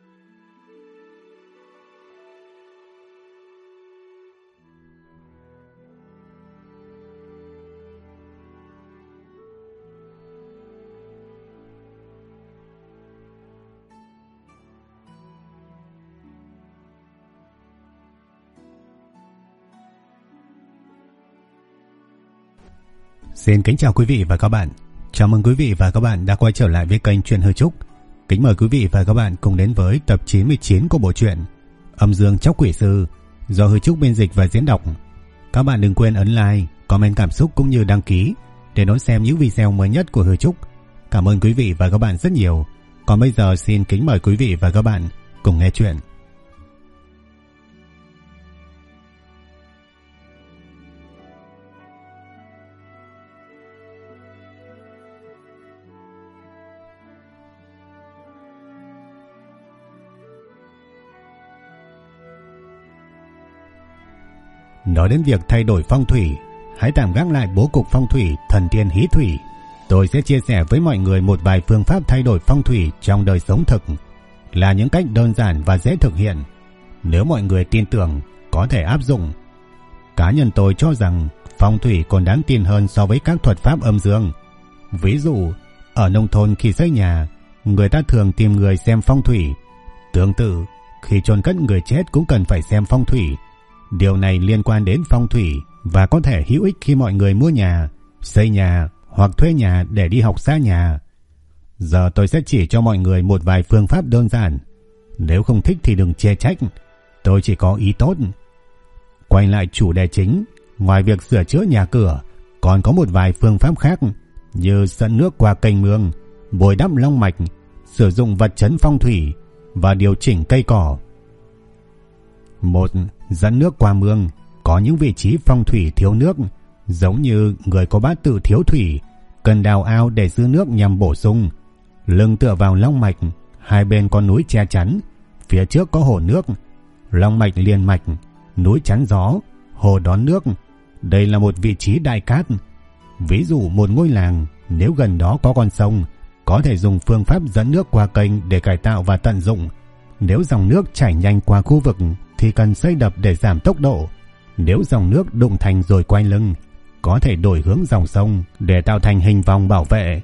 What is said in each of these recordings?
Xin kính chào quý vị và các bạn. Chào mừng quý vị và các bạn đã quay trở lại với kênh Truyện Hư Trúc. Kính mời quý vị và các bạn cùng đến với tập 99 của bộ truyện Âm Dương Chóc Quỷ Sư do Hư Trúc biên dịch và diễn đọc. Các bạn đừng quên ấn like, comment cảm xúc cũng như đăng ký để đón xem những video mới nhất của Hư Trúc. Cảm ơn quý vị và các bạn rất nhiều. Còn bây giờ xin kính mời quý vị và các bạn cùng nghe chuyện. Nói đến việc thay đổi phong thủy, hãy tạm gác lại bố cục phong thủy thần tiên hí thủy. Tôi sẽ chia sẻ với mọi người một vài phương pháp thay đổi phong thủy trong đời sống thực, là những cách đơn giản và dễ thực hiện. Nếu mọi người tin tưởng, có thể áp dụng. Cá nhân tôi cho rằng phong thủy còn đáng tin hơn so với các thuật pháp âm dương. Ví dụ, ở nông thôn khi xây nhà, người ta thường tìm người xem phong thủy. Tương tự, khi chôn cất người chết cũng cần phải xem phong thủy. Điều này liên quan đến phong thủy và có thể hữu ích khi mọi người mua nhà, xây nhà hoặc thuê nhà để đi học xa nhà. Giờ tôi sẽ chỉ cho mọi người một vài phương pháp đơn giản. Nếu không thích thì đừng chê trách, tôi chỉ có ý tốt. Quay lại chủ đề chính, ngoài việc sửa chữa nhà cửa, còn có một vài phương pháp khác như dẫn nước qua kênh mương, bồi đắp long mạch, sử dụng vật trấn phong thủy và điều chỉnh cây cỏ. 1. Dẫn nước qua mương. Có những vị trí phong thủy thiếu nước, giống như người có bát tự thiếu thủy, cần đào ao để giữ nước nhằm bổ sung. Lưng tựa vào long mạch, hai bên có núi che chắn, phía trước có hồ nước. Long mạch liền mạch, núi chắn gió, hồ đón nước. Đây là một vị trí đại cát. Ví dụ một ngôi làng, nếu gần đó có con sông, có thể dùng phương pháp dẫn nước qua kênh để cải tạo và tận dụng. Nếu dòng nước chảy nhanh qua khu vực thì cần xây đập để giảm tốc độ. Nếu dòng nước đụng thành rồi quay lưng, có thể đổi hướng dòng sông để tạo thành hình vòng bảo vệ.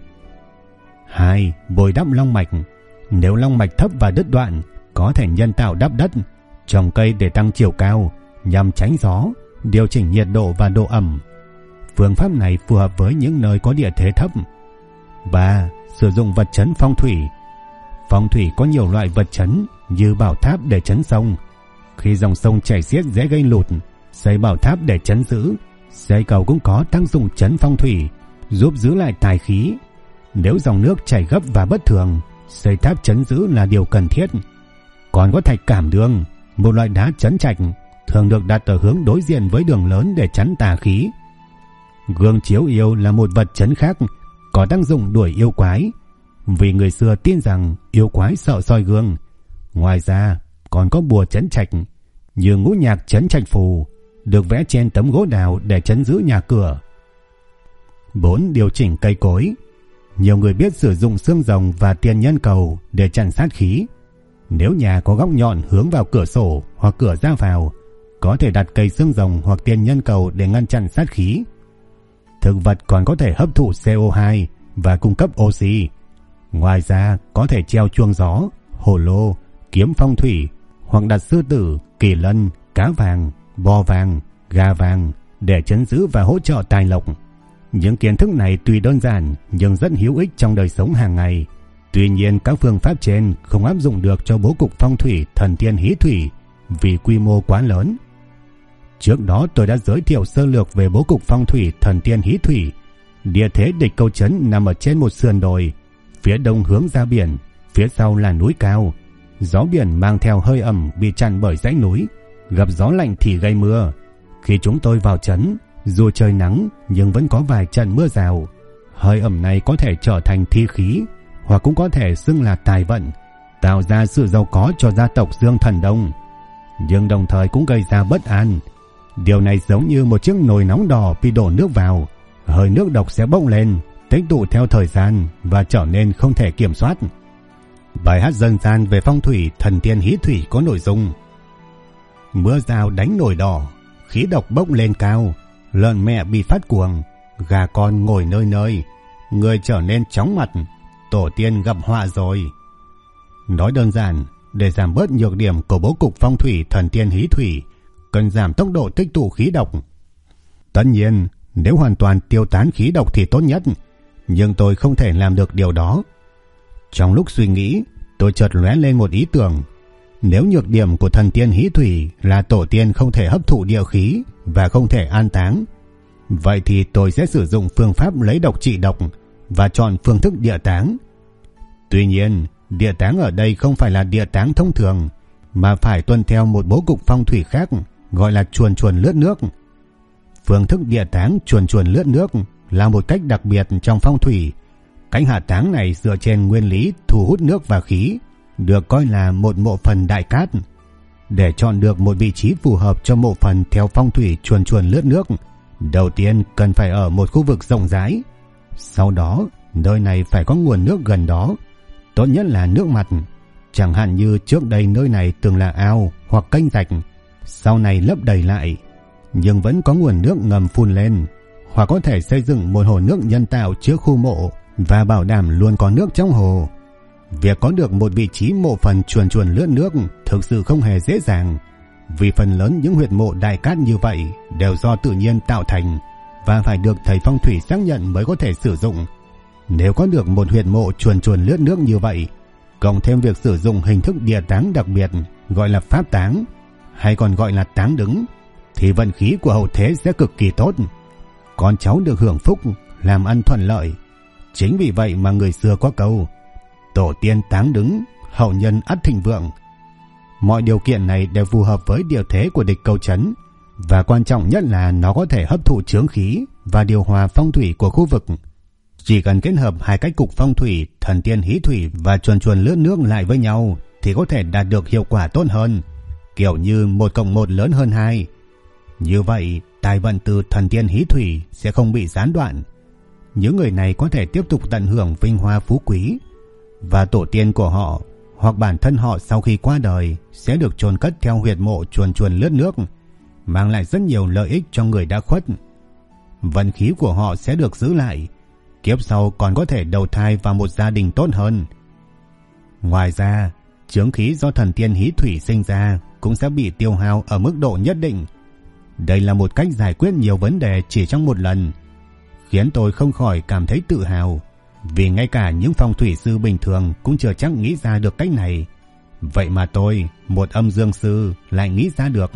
2. Bồi đắp long mạch. Nếu long mạch thấp và đứt đoạn, có thể nhân tạo đắp đất, trồng cây để tăng chiều cao, nhằm tránh gió, điều chỉnh nhiệt độ và độ ẩm. Phương pháp này phù hợp với những nơi có địa thế thấp. 3. Sử dụng vật trấn phong thủy. Phong thủy có nhiều loại vật trấn như bảo tháp để trấn sông. Khi dòng sông chảy xiết dễ gây lụt, xây bảo tháp để trấn giữ. Xây cầu cũng có tác dụng trấn phong thủy, giúp giữ lại tài khí. Nếu dòng nước chảy gấp và bất thường, xây tháp trấn giữ là điều cần thiết. Còn có thạch cảm đương, một loại đá trấn trạch, thường được đặt ở hướng đối diện với đường lớn để trấn tà khí. Gương chiếu yêu là một vật trấn khác, có tác dụng đuổi yêu quái, vì người xưa tin rằng yêu quái sợ soi gương. Ngoài ra còn có bùa trấn trạch như ngũ nhạc trấn trạch phù, được vẽ trên tấm gỗ đào để trấn giữ nhà cửa. 4. Điều chỉnh cây cối. Nhiều người biết sử dụng xương rồng và tiền nhân cầu để chặn sát khí. Nếu nhà có góc nhọn hướng vào cửa sổ hoặc cửa ra vào, có thể đặt cây xương rồng hoặc tiền nhân cầu để ngăn chặn sát khí. Thực vật còn có thể hấp thụ CO2 và cung cấp oxy. Ngoài ra có thể treo chuông gió, hồ lô, kiếm phong thủy, hoặc đặt sư tử, kỳ lân, cá vàng, bò vàng, gà vàng để trấn giữ và hỗ trợ tài lộc. Những kiến thức này tuy đơn giản nhưng rất hữu ích trong đời sống hàng ngày. Tuy nhiên các phương pháp trên không áp dụng được cho bố cục phong thủy thần tiên hí thủy vì quy mô quá lớn. Trước đó tôi đã giới thiệu sơ lược về bố cục phong thủy thần tiên hí thủy. Địa thế địch câu trấn nằm ở trên một sườn đồi, phía đông hướng ra biển, phía sau là núi cao. Gió biển mang theo hơi ẩm bị chặn bởi dãy núi, gặp gió lạnh thì gây mưa. Khi chúng tôi vào trấn, dù trời nắng nhưng vẫn có vài trận mưa rào. Hơi ẩm này có thể trở thành thi khí, hoặc cũng có thể xưng là tài vận, tạo ra sự giàu có cho gia tộc Dương Thần Đông, nhưng đồng thời cũng gây ra bất an. Điều này giống như một chiếc nồi nóng đỏ bị đổ nước vào, hơi nước độc sẽ bốc lên, tích tụ theo thời gian và trở nên không thể kiểm soát. Bài hát dân gian về phong thủy thần tiên hí thủy có nội dung: mưa rào đánh nồi đỏ, khí độc bốc lên cao, lợn mẹ bị phát cuồng, gà con ngồi nơi nơi, người trở nên chóng mặt, tổ tiên gặp họa rồi. Nói đơn giản, để giảm bớt nhược điểm của bố cục phong thủy thần tiên hí thủy, cần giảm tốc độ tích tụ khí độc. Tất nhiên, nếu hoàn toàn tiêu tán khí độc thì tốt nhất, nhưng tôi không thể làm được điều đó. Trong lúc suy nghĩ, tôi chợt lóe lên một ý tưởng. Nếu nhược điểm của thần tiên hí thủy là tổ tiên không thể hấp thụ địa khí và không thể an táng, vậy thì tôi sẽ sử dụng phương pháp lấy độc trị độc và chọn phương thức địa táng. Tuy nhiên, địa táng ở đây không phải là địa táng thông thường, mà phải tuân theo một bố cục phong thủy khác, gọi là chuồn chuồn lướt nước. Phương thức địa táng chuồn chuồn lướt nước là một cách đặc biệt trong phong thủy. Cách hạ táng này dựa trên nguyên lý thu hút nước và khí, được coi là một mộ phần đại cát. Để chọn được một vị trí phù hợp cho mộ phần theo phong thủy chuồn chuồn lướt nước, đầu tiên cần phải ở một khu vực rộng rãi. Sau đó, nơi này phải có nguồn nước gần đó, tốt nhất là nước mặt. Chẳng hạn như trước đây nơi này từng là ao hoặc kênh rạch, sau này lấp đầy lại, nhưng vẫn có nguồn nước ngầm phun lên. Hoặc có thể xây dựng một hồ nước nhân tạo trước khu mộ và bảo đảm luôn có nước trong hồ. Việc có được một vị trí mộ phần chuồn chuồn lướt nước thực sự không hề dễ dàng, vì phần lớn những huyệt mộ đại cát như vậy đều do tự nhiên tạo thành và phải được thầy phong thủy xác nhận mới có thể sử dụng. Nếu có được một huyệt mộ chuồn chuồn lướt nước như vậy, cộng thêm việc sử dụng hình thức địa táng đặc biệt gọi là pháp táng, hay còn gọi là táng đứng, thì vận khí của hậu thế sẽ cực kỳ tốt. Con cháu được hưởng phúc, làm ăn thuận lợi. Chính vì vậy mà người xưa có câu tổ tiên táng đứng, hậu nhân ắt thịnh vượng. Mọi điều kiện này đều phù hợp với địa thế của địch câu trấn, và quan trọng nhất là nó có thể hấp thụ chướng khí và điều hòa phong thủy của khu vực. Chỉ cần kết hợp hai cách cục phong thủy thần tiên hí thủy và chuồn chuồn lướt nước lại với nhau thì có thể đạt được hiệu quả tốt hơn, kiểu như 1+1 lớn hơn 2. Như vậy, tài vận từ thần tiên hí thủy sẽ không bị gián đoạn. Những người này có thể tiếp tục tận hưởng vinh hoa phú quý, và tổ tiên của họ hoặc bản thân họ sau khi qua đời sẽ được chôn cất theo huyệt mộ chuồn chuồn lướt nước, mang lại rất nhiều lợi ích cho người đã khuất. Vận khí của họ sẽ được giữ lại, kiếp sau còn có thể đầu thai vào một gia đình tốt hơn. Ngoài ra, chướng khí do thần tiên hí thủy sinh ra cũng sẽ bị tiêu hao ở mức độ nhất định. Đây là một cách giải quyết nhiều vấn đề chỉ trong một lần, khiến tôi không khỏi cảm thấy tự hào, vì ngay cả những phong thủy sư bình thường cũng chưa chắc nghĩ ra được cách này. Vậy mà tôi, một âm dương sư, lại nghĩ ra được.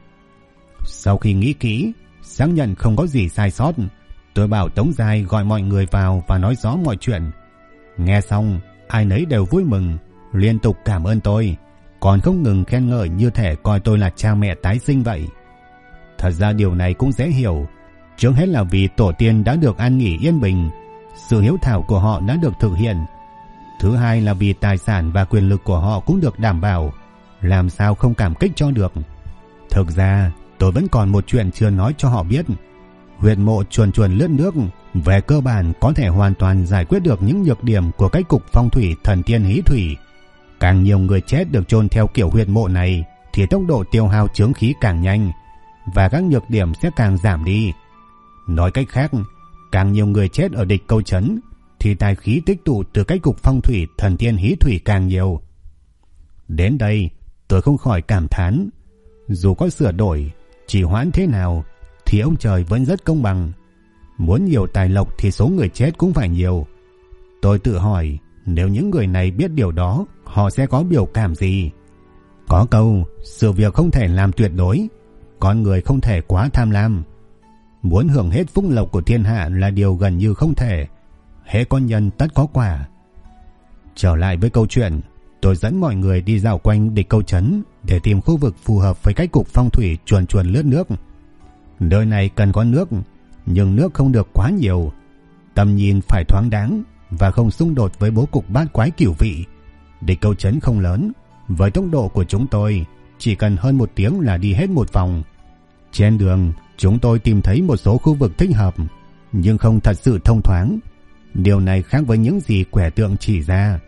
Sau khi nghĩ kỹ, xác nhận không có gì sai sót, tôi bảo Tống Giai gọi mọi người vào và nói rõ mọi chuyện. Nghe xong, ai nấy đều vui mừng, liên tục cảm ơn tôi, còn không ngừng khen ngợi như thể coi tôi là cha mẹ tái sinh vậy. Thật ra điều này cũng dễ hiểu, trước hết là vì tổ tiên đã được an nghỉ yên bình, sự hiếu thảo của họ đã được thực hiện. Thứ hai là vì tài sản và quyền lực của họ cũng được đảm bảo, làm sao không cảm kích cho được. Thực ra, tôi vẫn còn một chuyện chưa nói cho họ biết. Huyệt mộ chuồn chuồn lướt nước về cơ bản có thể hoàn toàn giải quyết được những nhược điểm của cách cục phong thủy thần tiên hí thủy. Càng nhiều người chết được chôn theo kiểu huyệt mộ này thì tốc độ tiêu hao chướng khí càng nhanh và các nhược điểm sẽ càng giảm đi. Nói cách khác, càng nhiều người chết ở địch câu trấn thì tài khí tích tụ từ cách cục phong thủy thần tiên hí thủy càng nhiều. Đến đây, tôi không khỏi cảm thán, dù có sửa đổi, trì hoãn thế nào thì ông trời vẫn rất công bằng. Muốn nhiều tài lộc thì số người chết cũng phải nhiều. Tôi tự hỏi, nếu những người này biết điều đó, họ sẽ có biểu cảm gì? Có câu, sự việc không thể làm tuyệt đối, con người không thể quá tham lam. Muốn hưởng hết phúc lộc của thiên hạ là điều gần như không thể. Hễ có nhân tất có quả. Trở lại với câu chuyện, tôi dẫn mọi người đi dạo quanh địch câu trấn để tìm khu vực phù hợp với cách cục phong thủy chuồn chuồn lướt nước. Nơi này cần có nước, nhưng nước không được quá nhiều. Tầm nhìn phải thoáng đáng và không xung đột với bố cục bát quái cửu vị. Địch câu trấn không lớn, với tốc độ của chúng tôi chỉ cần hơn 1 tiếng là đi hết một vòng. Trên đường, chúng tôi tìm thấy một số khu vực thích hợp, nhưng không thật sự thông thoáng. Điều này khác với những gì quẻ tượng chỉ ra.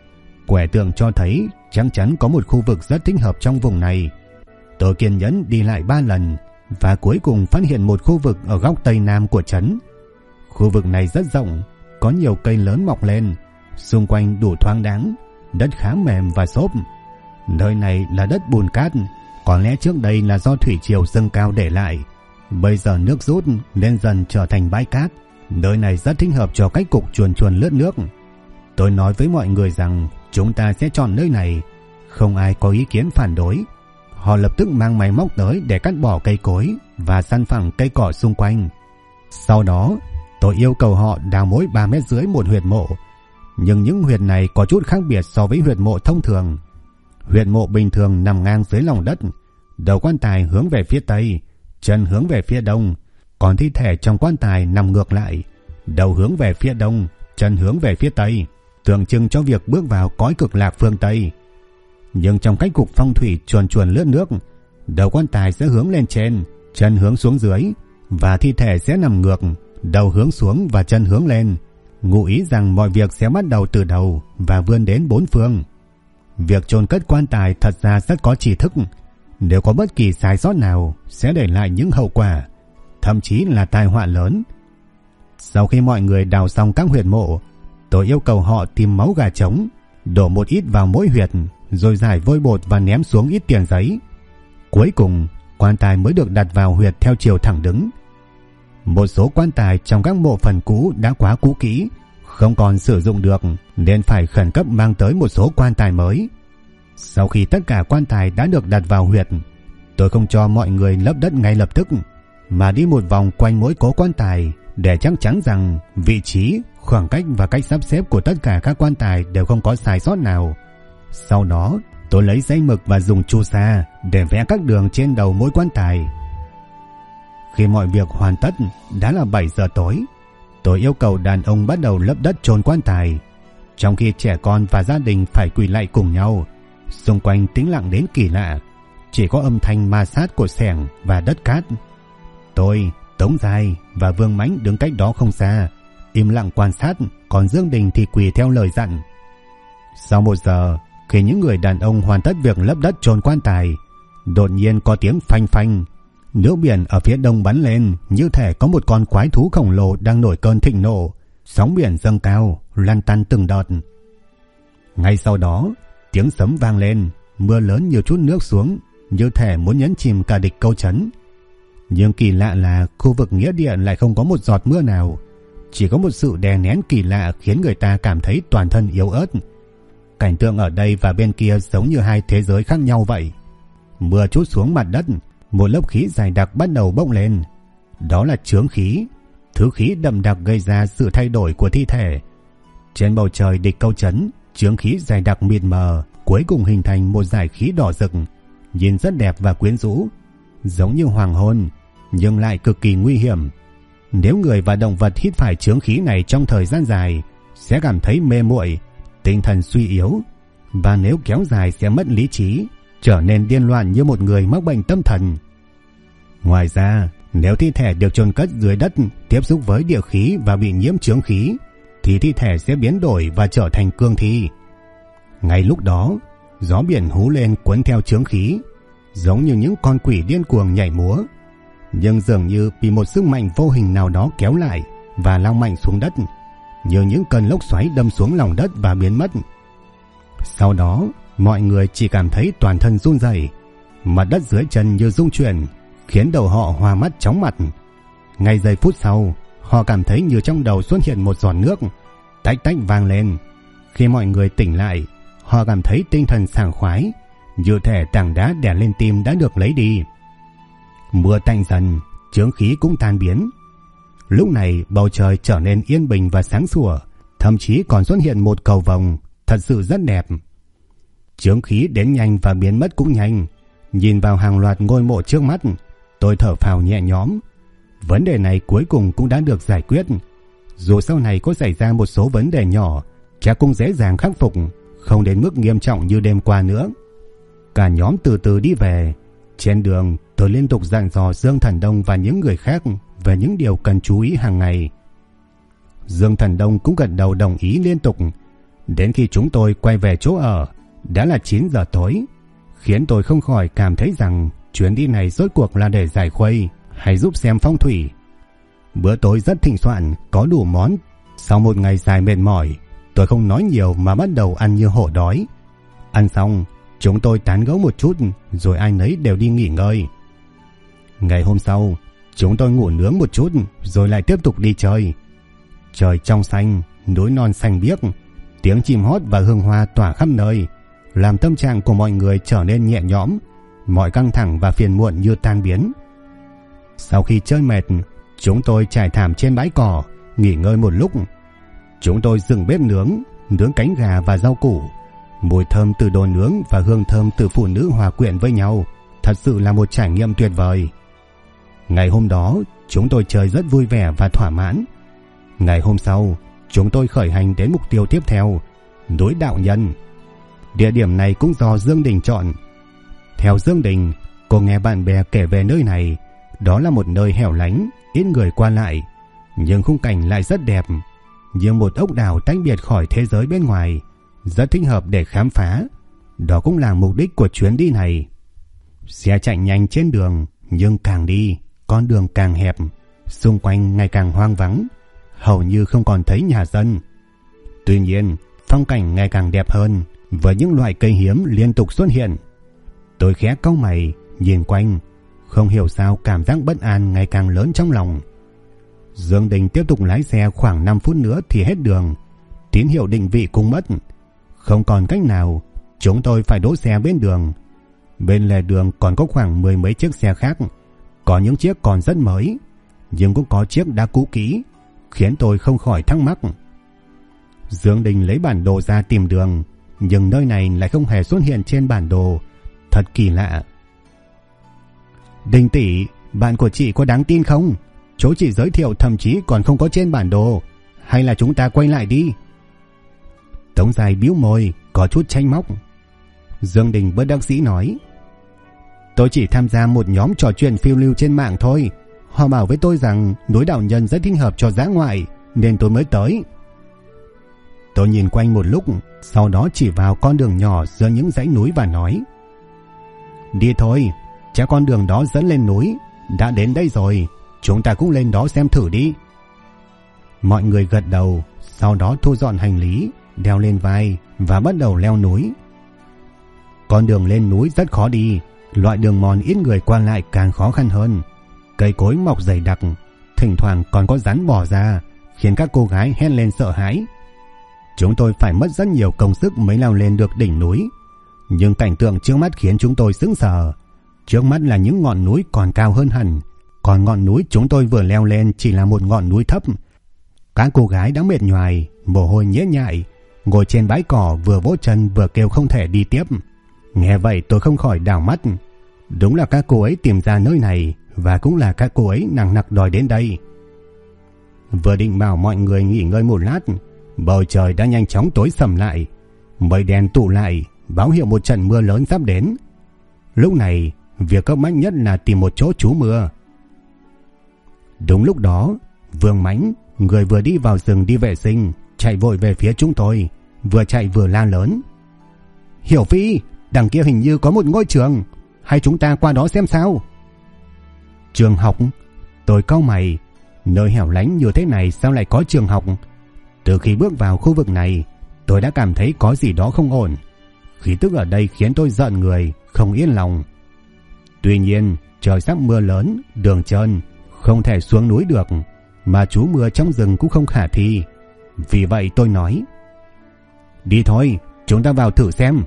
Quẻ tượng cho thấy chắc chắn có một khu vực rất thích hợp trong vùng này. Tôi kiên nhẫn đi lại 3 lần và cuối cùng phát hiện một khu vực ở góc tây nam của trấn. Khu vực này rất rộng, có nhiều cây lớn mọc lên, xung quanh đủ thoáng đáng, đất khá mềm và xốp. Nơi này là đất bùn cát, có lẽ trước đây là do thủy triều dâng cao để lại. Bây giờ nước rút nên dần trở thành bãi cát. Nơi này rất thích hợp cho cách cục chuồn chuồn lướt nước. Tôi nói với mọi người rằng chúng ta sẽ chọn nơi này. Không ai có ý kiến phản đối. Họ lập tức mang máy móc tới để cắt bỏ cây cối và săn phẳng cây cỏ xung quanh. Sau đó tôi yêu cầu họ đào mỗi 3,5 mét một huyệt mộ. Nhưng những huyệt này có chút khác biệt so với huyệt mộ thông thường. Huyệt mộ bình thường nằm ngang dưới lòng đất, đầu quan tài hướng về phía tây, chân hướng về phía đông, còn thi thể trong quan tài nằm ngược lại, đầu hướng về phía đông, chân hướng về phía tây, tượng trưng cho việc bước vào cõi cực lạc phương Tây. Nhưng trong cách cục phong thủy chuồn chuồn lướt nước, đầu quan tài sẽ hướng lên trên, chân hướng xuống dưới, và thi thể sẽ nằm ngược, đầu hướng xuống và chân hướng lên, ngụ ý rằng mọi việc sẽ bắt đầu từ đầu và vươn đến 4 phương. Việc chôn cất quan tài thật ra rất có tri thức. Nếu có bất kỳ sai sót nào sẽ để lại những hậu quả, thậm chí là tai họa lớn. Sau khi mọi người đào xong các huyệt mộ, tôi yêu cầu họ tìm máu gà trống, đổ một ít vào mỗi huyệt, rồi rải vôi bột và ném xuống ít tiền giấy. Cuối cùng, quan tài mới được đặt vào huyệt theo chiều thẳng đứng. Một số quan tài trong các mộ phần cũ đã quá cũ kỹ, không còn sử dụng được, nên phải khẩn cấp mang tới một số quan tài mới. Sau khi tất cả quan tài đã được đặt vào huyệt, tôi không cho mọi người lấp đất ngay lập tức, mà đi một vòng quanh mỗi cố quan tài để chắc chắn rằng vị trí, khoảng cách và cách sắp xếp của tất cả các quan tài đều không có sai sót nào. Sau đó, tôi lấy giấy mực và dùng chu sa để vẽ các đường trên đầu mỗi quan tài. Khi mọi việc hoàn tất, đã là 7 giờ tối. Tôi yêu cầu đàn ông bắt đầu lấp đất chôn quan tài, trong khi trẻ con và gia đình phải quỳ lại cùng nhau. Xung quanh tĩnh lặng đến kỳ lạ, chỉ có âm thanh ma sát của xẻng và đất cát. Tôi, Tống Giai và Vương Mãnh đứng cách đó không xa, im lặng quan sát, còn Dương Đình thì quỳ theo lời dặn. Sau 1 giờ, khi những người đàn ông hoàn tất việc lấp đất chôn quan tài, đột nhiên có tiếng phanh phanh. Nước biển ở phía đông bắn lên như thể có một con quái thú khổng lồ đang nổi cơn thịnh nộ. Sóng biển dâng cao, lăn tăn từng đợt. Ngay sau đó, tiếng sấm vang lên, mưa lớn nhiều chút nước xuống, như thể muốn nhấn chìm cả địch câu trấn. Nhưng kỳ lạ là khu vực nghĩa địa lại không có một giọt mưa nào. Chỉ có một sự đè nén kỳ lạ khiến người ta cảm thấy toàn thân yếu ớt. Cảnh tượng ở đây và bên kia giống như hai thế giới khác nhau vậy. Mưa trút xuống mặt đất, một lớp khí dày đặc bắt đầu bốc lên. Đó là chướng khí, thứ khí đậm đặc gây ra sự thay đổi của thi thể. Trên bầu trời địch câu trấn, chướng khí dày đặc mịt mờ cuối cùng hình thành một dải khí đỏ rực, nhìn rất đẹp và quyến rũ, giống như hoàng hôn, nhưng lại cực kỳ nguy hiểm. Nếu người và động vật hít phải chướng khí này trong thời gian dài, sẽ cảm thấy mê muội, tinh thần suy yếu, và nếu kéo dài sẽ mất lý trí, trở nên điên loạn như một người mắc bệnh tâm thần. Ngoài ra, nếu thi thể được chôn cất dưới đất tiếp xúc với địa khí và bị nhiễm chướng khí, thì thi thể sẽ biến đổi và trở thành cương thi. Ngay lúc đó, gió biển hú lên cuốn theo chướng khí, giống như những con quỷ điên cuồng nhảy múa, nhưng dường như bị một sức mạnh vô hình nào đó kéo lại và lao mạnh xuống đất, như những cơn lốc xoáy đâm xuống lòng đất và biến mất. Sau đó, mọi người chỉ cảm thấy toàn thân run rẩy, mặt đất dưới chân như rung chuyển, khiến đầu họ hoa mắt chóng mặt. Ngay giây phút sau, họ cảm thấy như trong đầu xuất hiện một giọt nước, tách tách vang lên. Khi mọi người tỉnh lại, họ cảm thấy tinh thần sảng khoái, như thể tảng đá đè lên tim đã được lấy đi. Mưa tạnh dần, chướng khí cũng tan biến. Lúc này bầu trời trở nên yên bình và sáng sủa, thậm chí còn xuất hiện một cầu vồng, thật sự rất đẹp. Chướng khí đến nhanh và biến mất cũng nhanh. Nhìn vào hàng loạt ngôi mộ trước mắt, tôi thở phào nhẹ nhõm. Vấn đề này cuối cùng cũng đã được giải quyết. Dù sau này có xảy ra một số vấn đề nhỏ, chắc cũng dễ dàng khắc phục, không đến mức nghiêm trọng như đêm qua nữa. Cả nhóm từ từ đi về. Trên đường, tôi liên tục dặn dò Dương Thần Đông và những người khác về những điều cần chú ý hàng ngày. Dương Thần Đông cũng gật đầu đồng ý liên tục. Đến khi chúng tôi quay về chỗ ở, đã là 9 giờ tối, khiến tôi không khỏi cảm thấy rằng chuyến đi này rốt cuộc là để giải khuây hay giúp xem phong thủy. Bữa tối rất thịnh soạn, có đủ món. Sau một ngày dài mệt mỏi, tôi không nói nhiều mà bắt đầu ăn như hổ đói. Ăn xong, chúng tôi tán gẫu một chút rồi ai nấy đều đi nghỉ ngơi. Ngày hôm sau, chúng tôi ngủ nướng một chút rồi lại tiếp tục đi chơi. Trời trong xanh, núi non xanh biếc, tiếng chim hót và hương hoa tỏa khắp nơi, làm tâm trạng của mọi người trở nên nhẹ nhõm, mọi căng thẳng và phiền muộn như tan biến. Sau khi chơi mệt, chúng tôi trải thảm trên bãi cỏ, nghỉ ngơi một lúc. Chúng tôi dựng bếp nướng cánh gà và rau củ. Mùi thơm từ đồ nướng và hương thơm từ phụ nữ hòa quyện với nhau, thật sự là một trải nghiệm tuyệt vời. Ngày hôm đó, chúng tôi chơi rất vui vẻ và thỏa mãn. Ngày hôm sau, chúng tôi khởi hành đến mục tiêu tiếp theo, núi Đạo Nhân. Địa điểm này cũng do Dương Đình chọn. Theo Dương Đình, cô nghe bạn bè kể về nơi này, đó là một nơi hẻo lánh, ít người qua lại, nhưng khung cảnh lại rất đẹp, như một ốc đảo tách biệt khỏi thế giới bên ngoài, rất thích hợp để khám phá. Đó cũng là mục đích của chuyến đi này. Xe chạy nhanh trên đường, nhưng càng đi, con đường càng hẹp, xung quanh ngày càng hoang vắng, hầu như không còn thấy nhà dân. Tuy nhiên, phong cảnh ngày càng đẹp hơn với những loại cây hiếm liên tục xuất hiện. Tôi khẽ cau mày, nhìn quanh, không hiểu sao cảm giác bất an ngày càng lớn trong lòng. Dương Đình tiếp tục lái xe khoảng 5 phút nữa thì hết đường, tín hiệu định vị cũng mất. Không còn cách nào, chúng tôi phải đỗ xe bên đường. Bên lề đường còn có khoảng 10 mấy chiếc xe khác, có những chiếc còn rất mới, nhưng cũng có chiếc đã cũ kỹ, khiến tôi không khỏi thắc mắc. Dương Đình lấy bản đồ ra tìm đường, nhưng nơi này lại không hề xuất hiện trên bản đồ, thật kỳ lạ. Đình tỷ, bạn của chị có đáng tin không? Chỗ chị giới thiệu thậm chí còn không có trên bản đồ, hay là chúng ta quay lại đi? Tống Dài bĩu môi, có chút tranh móc. Dương Đình bất đắc dĩ nói, tôi chỉ tham gia một nhóm trò chuyện phiêu lưu trên mạng thôi. Họ bảo với tôi rằng núi Đạo Nhân rất thích hợp cho dã ngoại, nên tôi mới tới. Tôi nhìn quanh một lúc, sau đó chỉ vào con đường nhỏ giữa những dãy núi và nói, đi thôi, chắc con đường đó dẫn lên núi. Đã đến đây rồi, chúng ta cũng lên đó xem thử đi. Mọi người gật đầu, sau đó thu dọn hành lý, đeo lên vai và bắt đầu leo núi. Con đường lên núi rất khó đi, loại đường mòn ít người qua lại càng khó khăn hơn. Cây cối mọc dày đặc, thỉnh thoảng còn có rắn bò ra, khiến các cô gái hét lên sợ hãi. Chúng tôi phải mất rất nhiều công sức mới leo lên được đỉnh núi, nhưng cảnh tượng trước mắt khiến chúng tôi sững sờ. Trước mắt là những ngọn núi còn cao hơn hẳn, còn ngọn núi chúng tôi vừa leo lên chỉ là một ngọn núi thấp. Các cô gái đã mệt nhoài, mồ hôi nhễ nhại, ngồi trên bãi cỏ vừa vỗ chân vừa kêu không thể đi tiếp. Nghe vậy tôi không khỏi đảo mắt. Đúng là các cô ấy tìm ra nơi này, và cũng là các cô ấy nặng nặc đòi đến đây. Vừa định bảo mọi người nghỉ ngơi một lát, bầu trời đã nhanh chóng tối sầm lại, mây đen tụ lại, báo hiệu một trận mưa lớn sắp đến. Lúc này, việc cấp bách nhất là tìm một chỗ trú mưa. Đúng lúc đó, Vương Mãnh, người vừa đi vào rừng đi vệ sinh, chạy vội về phía chúng tôi, vừa chạy vừa la lớn, Hiểu Phi, đằng kia hình như có một ngôi trường, hay chúng ta qua đó xem sao? Trường học? Tôi cau mày, nơi hẻo lánh như thế này sao lại có trường học? Từ khi bước vào khu vực này, tôi đã cảm thấy có gì đó không ổn. Khí tức ở đây khiến tôi giận người, không yên lòng. Tuy nhiên, trời sắp mưa lớn, đường trơn, không thể xuống núi được, mà trú mưa trong rừng cũng không khả thi. Vì vậy tôi nói, đi thôi, chúng ta vào thử xem.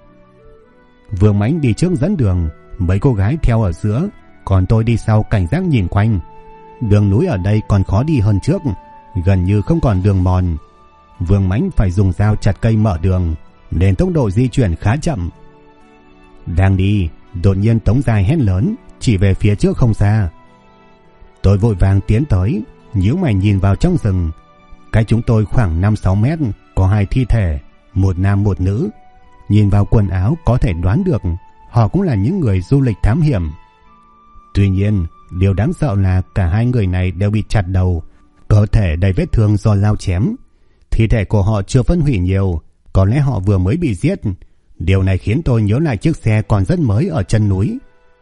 Vương Mãnh đi trước dẫn đường, mấy cô gái theo ở giữa, còn tôi đi sau cảnh giác nhìn quanh. Đường núi ở đây còn khó đi hơn trước, gần như không còn đường mòn. Vương Mãnh phải dùng dao chặt cây mở đường, nên tốc độ di chuyển khá chậm. Đang đi, đột nhiên Tống Dài hét lớn, chỉ về phía trước không xa. Tôi vội vàng tiến tới, nhíu mày nhìn vào trong rừng. Cách chúng tôi khoảng 5-6 mét có hai thi thể, một nam một nữ. Nhìn vào quần áo có thể đoán được họ cũng là những người du lịch thám hiểm. Tuy nhiên, điều đáng sợ là cả hai người này đều bị chặt đầu, cơ thể đầy vết thương do lao chém. Thi thể của họ chưa phân hủy nhiều, Có lẽ họ vừa mới bị giết. Điều này khiến tôi nhớ lại chiếc xe còn rất mới ở chân núi.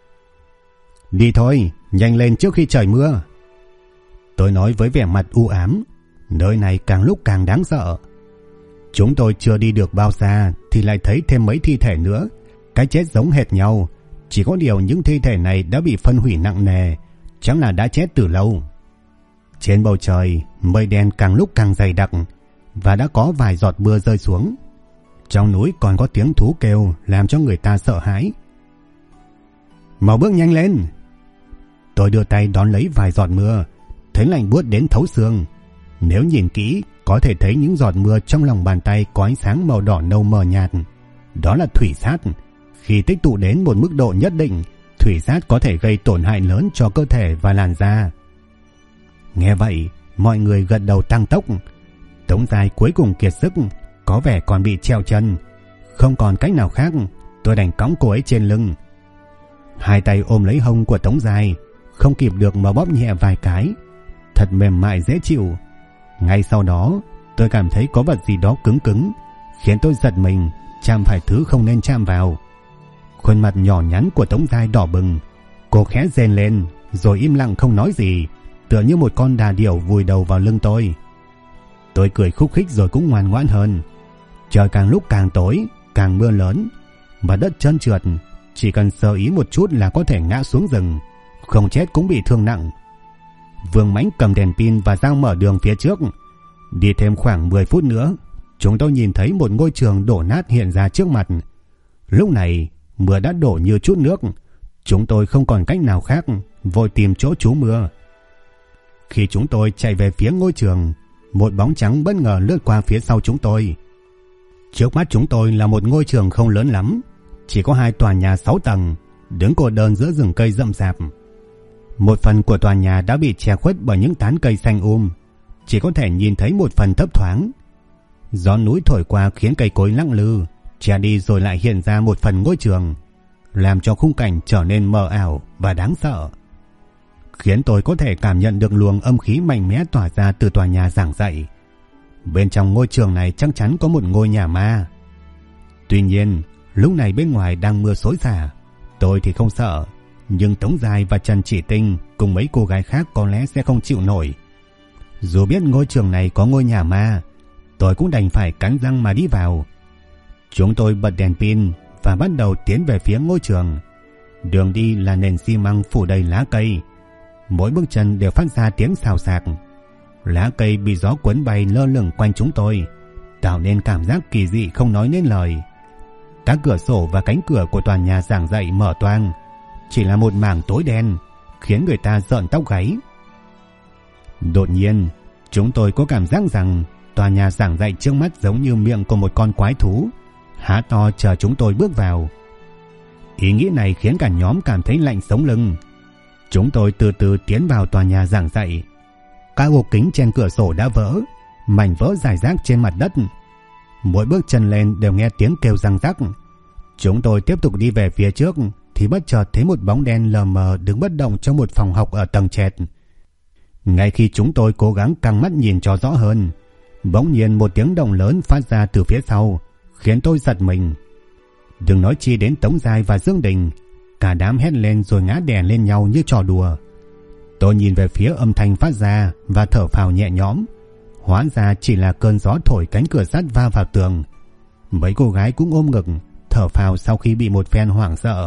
Đi thôi, nhanh lên trước khi trời mưa. Tôi nói với vẻ mặt u ám. Nơi này càng lúc càng đáng sợ. Chúng tôi chưa đi được bao xa thì lại thấy thêm mấy thi thể nữa. Cái chết giống hệt nhau. Chỉ có điều những thi thể này đã bị phân hủy nặng nề, chắc là đã chết từ lâu. Trên bầu trời, mây đen càng lúc càng dày đặc và đã có vài giọt mưa rơi xuống. Trong núi còn có tiếng thú kêu làm cho người ta sợ hãi. Mau bước nhanh lên. Tôi đưa tay đón lấy vài giọt mưa, thấy lạnh buốt đến thấu xương. Nếu nhìn kỹ, có thể thấy những giọt mưa trong lòng bàn tay có ánh sáng màu đỏ nâu mờ nhạt. Đó là thủy sát. Khi tích tụ đến một mức độ nhất định, thủy sát có thể gây tổn hại lớn cho cơ thể và làn da. Nghe vậy, mọi người gật đầu tăng tốc. Tống Giai cuối cùng kiệt sức, có vẻ còn bị treo chân. Không còn cách nào khác, tôi đành cõng cô ấy trên lưng. Hai tay ôm lấy hông của Tống Giai, không kịp được mà bóp nhẹ vài cái. Thật mềm mại dễ chịu. Ngay sau đó, tôi cảm thấy có vật gì đó cứng cứng, khiến tôi giật mình, chạm phải thứ không nên chạm vào. Khuôn mặt nhỏ nhắn của Tống Giai đỏ bừng. Cô khẽ rên lên, rồi im lặng không nói gì, tựa như một con đà điểu vùi đầu vào lưng tôi. Tôi cười khúc khích rồi cũng ngoan ngoãn hơn. Trời càng lúc càng tối, càng mưa lớn, và đất trơn trượt, chỉ cần sơ ý một chút là có thể ngã xuống rừng, không chết cũng bị thương nặng. Vương Mãnh cầm đèn pin và dao mở đường phía trước. Đi thêm khoảng 10 phút nữa, chúng tôi nhìn thấy một ngôi trường đổ nát hiện ra trước mặt. Lúc này, mưa đã đổ như chút nước. Chúng tôi không còn cách nào khác, vội tìm chỗ trú mưa. Khi chúng tôi chạy về phía ngôi trường, một bóng trắng bất ngờ lướt qua phía sau chúng tôi. Trước mắt chúng tôi là một ngôi trường không lớn lắm, chỉ có 2 tòa nhà 6 tầng, đứng cô đơn giữa rừng cây rậm rạp. Một phần của tòa nhà đã bị che khuất bởi những tán cây xanh chỉ có thể nhìn thấy một phần thấp thoáng. Gió núi thổi qua khiến cây cối lắc lư, che đi rồi lại hiện ra một phần ngôi trường, làm cho khung cảnh trở nên mờ ảo và đáng sợ, khiến tôi có thể cảm nhận được luồng âm khí mạnh mẽ tỏa ra từ tòa nhà giảng dạy. Bên trong ngôi trường này chắc chắn có một ngôi nhà ma. Tuy nhiên, lúc này bên ngoài đang mưa xối xả. Tôi thì không sợ, nhưng Tống Giai và Trần Chỉ Tinh cùng mấy cô gái khác có lẽ sẽ không chịu nổi. Dù biết ngôi trường này có ngôi nhà ma, tôi cũng đành phải cắn răng mà đi vào. Chúng tôi bật đèn pin và bắt đầu tiến về phía ngôi trường. Đường đi là nền xi măng phủ đầy lá cây. Mỗi bước chân đều phát ra tiếng xào xạc. Lá cây bị gió cuốn bay lơ lửng quanh chúng tôi, tạo nên cảm giác kỳ dị không nói nên lời. Các cửa sổ và cánh cửa của tòa nhà giảng dạy mở toang, chỉ là một mảng tối đen, khiến người ta rợn tóc gáy. Đột nhiên, chúng tôi có cảm giác rằng tòa nhà giảng dạy trước mắt giống như miệng của một con quái thú, há to chờ chúng tôi bước vào. Ý nghĩ này khiến cả nhóm cảm thấy lạnh sống lưng. Chúng tôi từ từ tiến vào tòa nhà giảng dạy. Các ô kính trên cửa sổ đã vỡ, mảnh vỡ rải rác trên mặt đất. Mỗi bước chân lên đều nghe tiếng kêu răng rắc. Chúng tôi tiếp tục đi về phía trước thì bất chợt thấy một bóng đen lờ mờ đứng bất động trong một phòng học ở tầng trệt. Ngay khi chúng tôi cố gắng căng mắt nhìn cho rõ hơn, bỗng nhiên một tiếng động lớn phát ra từ phía sau, khiến tôi giật mình. Đừng nói chi đến Tống Giai và Dương Đình, cả đám hét lên rồi ngã đè lên nhau như trò đùa. Tôi nhìn về phía âm thanh phát ra và thở phào nhẹ nhõm. Hóa ra chỉ là cơn gió thổi cánh cửa sắt va vào tường. Mấy cô gái cũng ôm ngực, thở phào sau khi bị một phen hoảng sợ.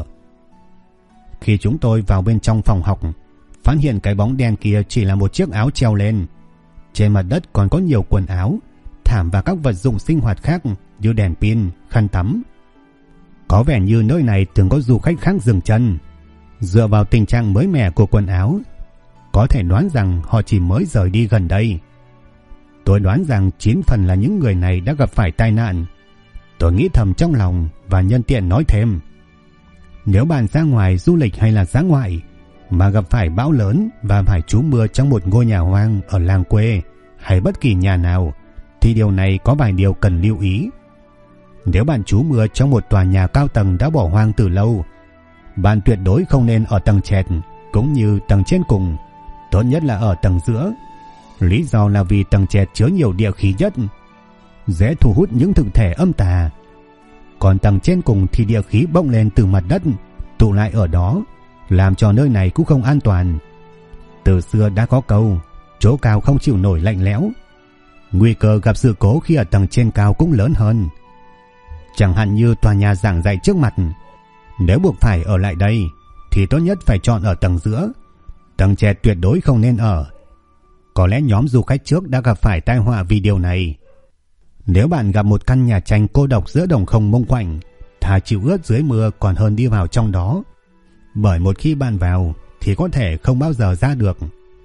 Khi chúng tôi vào bên trong phòng học, phát hiện cái bóng đen kia chỉ là một chiếc áo treo lên. Trên mặt đất còn có nhiều quần áo, thảm và các vật dụng sinh hoạt khác như đèn pin, khăn tắm. Có vẻ như nơi này từng có du khách khác dừng chân. Dựa vào tình trạng mới mẻ của quần áo, có thể đoán rằng họ chỉ mới rời đi gần đây. Tôi đoán rằng 9 phần là những người này đã gặp phải tai nạn. Tôi nghĩ thầm trong lòng và nhân tiện nói thêm: nếu bạn ra ngoài du lịch hay là dã ngoại mà gặp phải bão lớn và phải trú mưa trong một ngôi nhà hoang ở làng quê hay bất kỳ nhà nào, thì điều này có vài điều cần lưu ý. Nếu bạn trú mưa trong một tòa nhà cao tầng đã bỏ hoang từ lâu, bạn tuyệt đối không nên ở tầng trệt cũng như tầng trên cùng, tốt nhất là ở tầng giữa. Lý do là vì tầng trệt chứa nhiều địa khí nhất. dễ thu hút những thực thể âm tà. Còn tầng trên cùng thì địa khí bốc lên từ mặt đất, tụ lại ở đó, làm cho nơi này cũng không an toàn. Từ xưa đã có câu, chỗ cao không chịu nổi lạnh lẽo. Nguy cơ gặp sự cố khi ở tầng trên cao cũng lớn hơn. Chẳng hạn như tòa nhà giảng dạy trước mặt, nếu buộc phải ở lại đây thì tốt nhất phải chọn ở tầng giữa. Tầng trệt tuyệt đối không nên ở. Có lẽ nhóm du khách trước đã gặp phải tai họa vì điều này. Nếu bạn gặp một căn nhà tranh cô độc giữa đồng không mông quạnh, thà chịu ướt dưới mưa còn hơn đi vào trong đó. Bởi một khi bạn vào thì có thể không bao giờ ra được.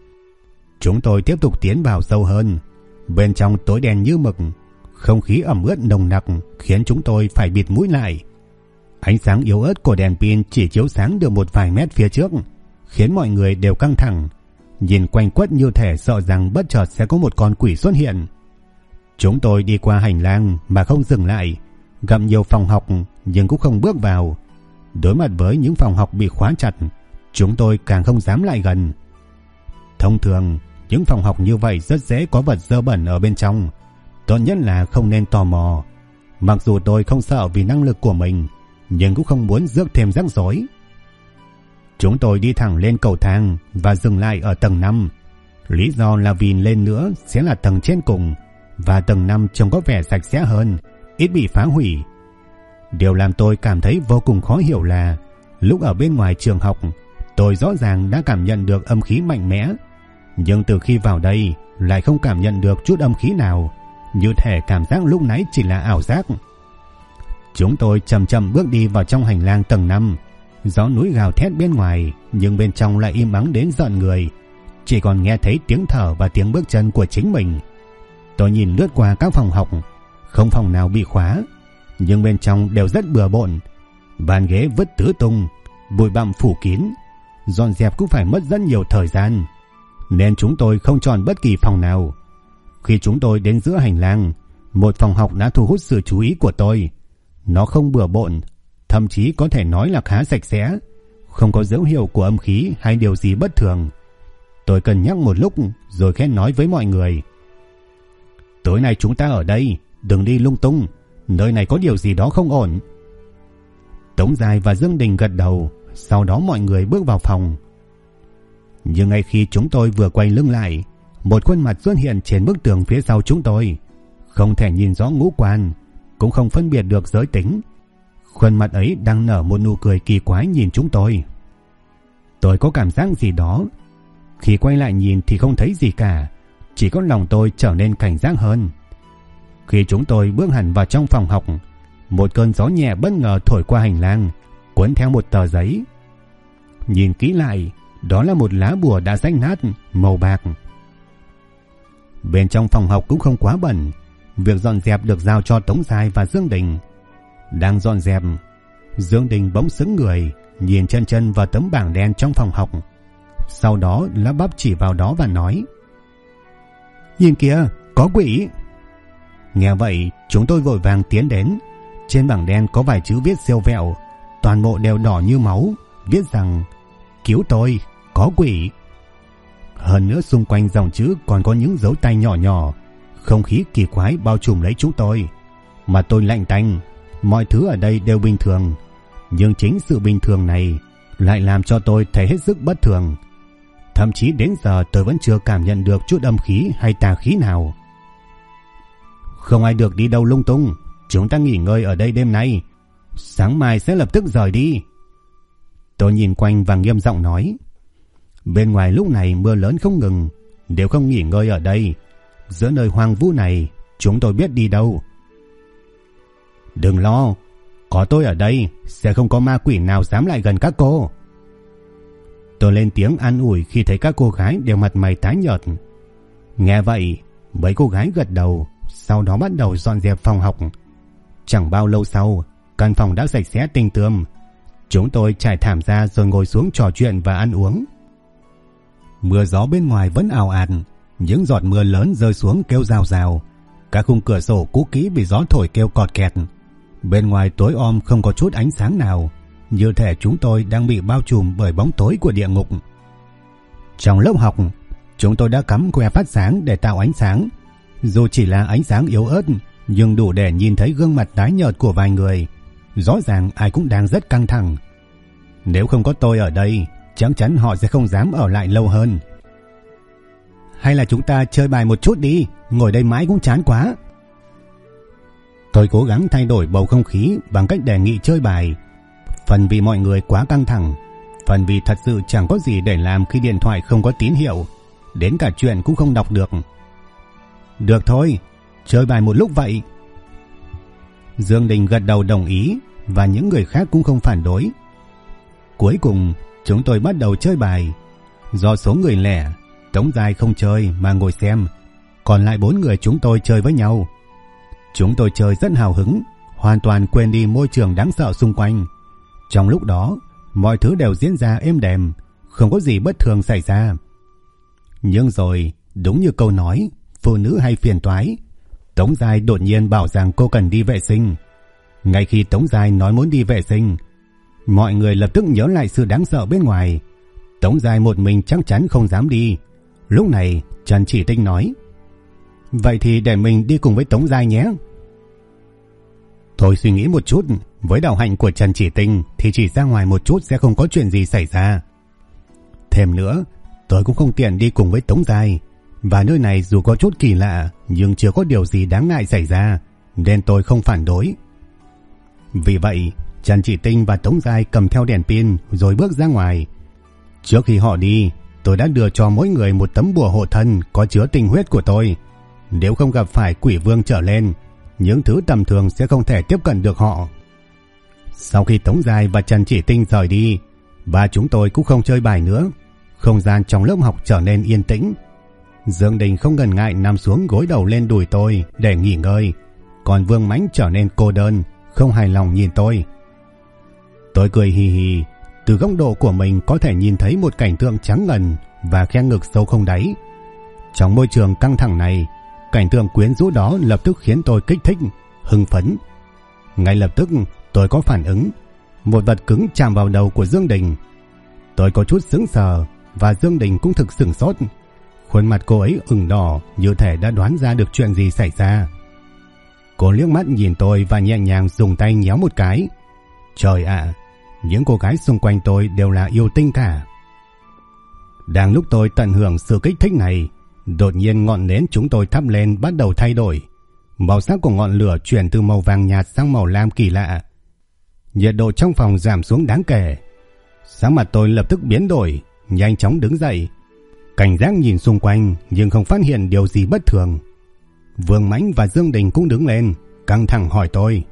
Chúng tôi tiếp tục tiến vào sâu hơn. Bên trong tối đen như mực, không khí ẩm ướt nồng nặc khiến chúng tôi phải bịt mũi lại. Ánh sáng yếu ớt của đèn pin chỉ chiếu sáng được một vài mét phía trước, khiến mọi người đều căng thẳng, nhìn quanh quất như thể sợ rằng bất chợt sẽ có một con quỷ xuất hiện. Chúng tôi đi qua hành lang mà không dừng lại, gặp nhiều phòng học nhưng cũng không bước vào. Đối mặt với những phòng học bị khóa chặt, chúng tôi càng không dám lại gần. Thông thường, những phòng học như vậy rất dễ có vật dơ bẩn ở bên trong. Tốt nhất là không nên tò mò. Mặc dù tôi không sợ vì năng lực của mình, nhưng cũng không muốn rước thêm rắc rối. Chúng tôi đi thẳng lên cầu thang và dừng lại ở tầng 5. Lý do là vì lên nữa sẽ là tầng trên cùng, và tầng 5 trông có vẻ sạch sẽ hơn, ít bị phá hủy. Điều làm tôi cảm thấy vô cùng khó hiểu là lúc ở bên ngoài trường học, tôi rõ ràng đã cảm nhận được âm khí mạnh mẽ, nhưng từ khi vào đây lại không cảm nhận được chút âm khí nào, như thể cảm giác lúc nãy chỉ là ảo giác. Chúng tôi chậm chậm bước đi vào trong hành lang tầng 5. Gió núi gào thét bên ngoài, nhưng bên trong lại im ắng đến rợn người. Chỉ còn nghe thấy tiếng thở và tiếng bước chân của chính mình. Tôi nhìn lướt qua các phòng học, không phòng nào bị khóa, nhưng bên trong đều rất bừa bộn. Bàn ghế vứt tứ tung, bụi bặm phủ kín, dọn dẹp cũng phải mất rất nhiều thời gian, nên chúng tôi không chọn bất kỳ phòng nào. Khi chúng tôi đến giữa hành lang, một phòng học đã thu hút sự chú ý của tôi. Nó không bừa bộn, thậm chí có thể nói là khá sạch sẽ, không có dấu hiệu của âm khí hay điều gì bất thường. Tôi cân nhắc một lúc rồi khẽ nói với mọi người: tối nay chúng ta ở đây, đừng đi lung tung, nơi này có điều gì đó không ổn. Tống Dài và Dương Đình gật đầu, sau đó mọi người bước vào phòng. Nhưng ngay khi chúng tôi vừa quay lưng lại, một khuôn mặt xuất hiện trên bức tường phía sau chúng tôi. Không thể nhìn rõ ngũ quan, cũng không phân biệt được giới tính. Khuôn mặt ấy đang nở một nụ cười kỳ quái nhìn chúng tôi. Tôi có cảm giác gì đó. Khi quay lại nhìn thì không thấy gì cả, chỉ có lòng tôi trở nên cảnh giác hơn. Khi chúng tôi bước hẳn vào trong phòng học, một cơn gió nhẹ bất ngờ thổi qua hành lang, cuốn theo một tờ giấy. Nhìn kỹ lại, đó là một lá bùa đã rách nát, màu bạc. Bên trong phòng học cũng không quá bẩn. Việc dọn dẹp được giao cho Tống Dài và Dương Đình. Đang dọn dẹp, Dương Đình bỗng sững người, nhìn chân chân vào tấm bảng đen trong phòng học. Sau đó lắp bắp chỉ vào đó và nói: nhìn kìa, có quỷ. Nghe vậy, chúng tôi vội vàng tiến đến. Trên bảng đen có vài chữ viết siêu vẹo, toàn bộ đều đỏ như máu, viết rằng: cứu tôi, có quỷ. Hơn nữa xung quanh dòng chữ còn có những dấu tay nhỏ nhỏ. Không khí kỳ quái bao trùm lấy chúng tôi, mà tôi lạnh tanh. Mọi thứ ở đây đều bình thường, nhưng chính sự bình thường này lại làm cho tôi thấy hết sức bất thường. Thậm chí đến giờ tôi vẫn chưa cảm nhận được chút âm khí hay tà khí nào. Không ai được đi đâu lung tung, chúng ta nghỉ ngơi ở đây đêm nay, sáng mai sẽ lập tức rời đi. Tôi nhìn quanh và nghiêm giọng nói. Bên ngoài lúc này mưa lớn không ngừng, nếu không nghỉ ngơi ở đây, giữa nơi hoang vu này, chúng tôi biết đi đâu. Đừng lo, có tôi ở đây, sẽ không có ma quỷ nào dám lại gần các cô. Tôi lên tiếng an ủi khi thấy các cô gái đều mặt mày tái nhợt. Nghe vậy, mấy cô gái gật đầu, sau đó bắt đầu dọn dẹp phòng học. Chẳng bao lâu sau, căn phòng đã sạch sẽ tinh tươm. Chúng tôi trải thảm ra rồi ngồi xuống trò chuyện và ăn uống. Mưa gió bên ngoài vẫn ào ạt, những giọt mưa lớn rơi xuống kêu rào rào. Các khung cửa sổ cũ kỹ bị gió thổi kêu cọt kẹt. Bên ngoài tối om không có chút ánh sáng nào, như thể chúng tôi đang bị bao trùm bởi bóng tối của địa ngục. Trong lớp học, chúng tôi đã cắm que phát sáng để tạo ánh sáng. Dù chỉ là ánh sáng yếu ớt, nhưng đủ để nhìn thấy gương mặt tái nhợt của vài người. Rõ ràng ai cũng đang rất căng thẳng. Nếu không có tôi ở đây, chắc chắn họ sẽ không dám ở lại lâu hơn. Hay là chúng ta chơi bài một chút đi, ngồi đây mãi cũng chán quá. Tôi cố gắng thay đổi bầu không khí bằng cách đề nghị chơi bài. Phần vì mọi người quá căng thẳng, phần vì thật sự chẳng có gì để làm khi điện thoại không có tín hiệu, đến cả chuyện cũng không đọc được. Được thôi, chơi bài một lúc vậy. Dương Đình gật đầu đồng ý và những người khác cũng không phản đối. Cuối cùng chúng tôi bắt đầu chơi bài. Do số người lẻ, Tống Giai không chơi mà ngồi xem, còn lại 4 người chúng tôi chơi với nhau. Chúng tôi chơi rất hào hứng, hoàn toàn quên đi môi trường đáng sợ xung quanh. Trong lúc đó, mọi thứ đều diễn ra êm đềm, không có gì bất thường xảy ra. Nhưng rồi, đúng như câu nói, phụ nữ hay phiền toái, Tống Giai đột nhiên bảo rằng cô cần đi vệ sinh. Ngay khi Tống Giai nói muốn đi vệ sinh, mọi người lập tức nhớ lại sự đáng sợ bên ngoài. Tống Giai một mình chắc chắn không dám đi. Lúc này Trần Chỉ Tinh nói: Vậy thì để mình đi cùng với Tống Giai nhé. Tôi suy nghĩ một chút, với đạo hạnh của Trần Chỉ Tinh thì chỉ ra ngoài một chút sẽ không có chuyện gì xảy ra. Thêm nữa, tôi cũng không tiện đi cùng với Tống Giai, và nơi này dù có chút kỳ lạ nhưng chưa có điều gì đáng ngại xảy ra, nên tôi không phản đối. Vì vậy, Trần Chỉ Tinh và Tống Giai cầm theo đèn pin rồi bước ra ngoài. Trước khi họ đi, tôi đã đưa cho mỗi người một tấm bùa hộ thân có chứa tinh huyết của tôi. Nếu không gặp phải quỷ vương trở lên, những thứ tầm thường sẽ không thể tiếp cận được họ. Sau khi Tống Giai và Trần Chỉ Tinh rời đi, và chúng tôi cũng không chơi bài nữa, không gian trong lớp học trở nên yên tĩnh. Dương Đình không ngần ngại nằm xuống gối đầu lên đùi tôi để nghỉ ngơi, còn Vương Mãnh trở nên cô đơn, không hài lòng nhìn tôi. Tôi cười hì hì, từ góc độ của mình có thể nhìn thấy một cảnh tượng trắng ngần và khe ngực sâu không đáy. Trong môi trường căng thẳng này, cảnh tượng quyến rũ đó lập tức khiến tôi kích thích, hưng phấn. Ngay lập tức tôi có phản ứng, một vật cứng chạm vào đầu của Dương Đình. Tôi có chút sững sờ và Dương Đình cũng thực sửng sốt. Khuôn mặt cô ấy ửng đỏ như thể đã đoán ra được chuyện gì xảy ra. Cô liếc mắt nhìn tôi và nhẹ nhàng dùng tay nhéo một cái. Trời ạ, những cô gái xung quanh tôi đều là yêu tinh cả. Đang lúc tôi tận hưởng sự kích thích này, đột nhiên ngọn nến chúng tôi thắp lên bắt đầu thay đổi. Màu sắc của ngọn lửa chuyển từ màu vàng nhạt sang màu lam kỳ lạ. Nhiệt độ trong phòng giảm xuống đáng kể. Sắc mặt tôi lập tức biến đổi, nhanh chóng đứng dậy, cảnh giác nhìn xung quanh nhưng không phát hiện điều gì bất thường. Vương Mãnh và Dương Đình cũng đứng lên, căng thẳng hỏi tôi: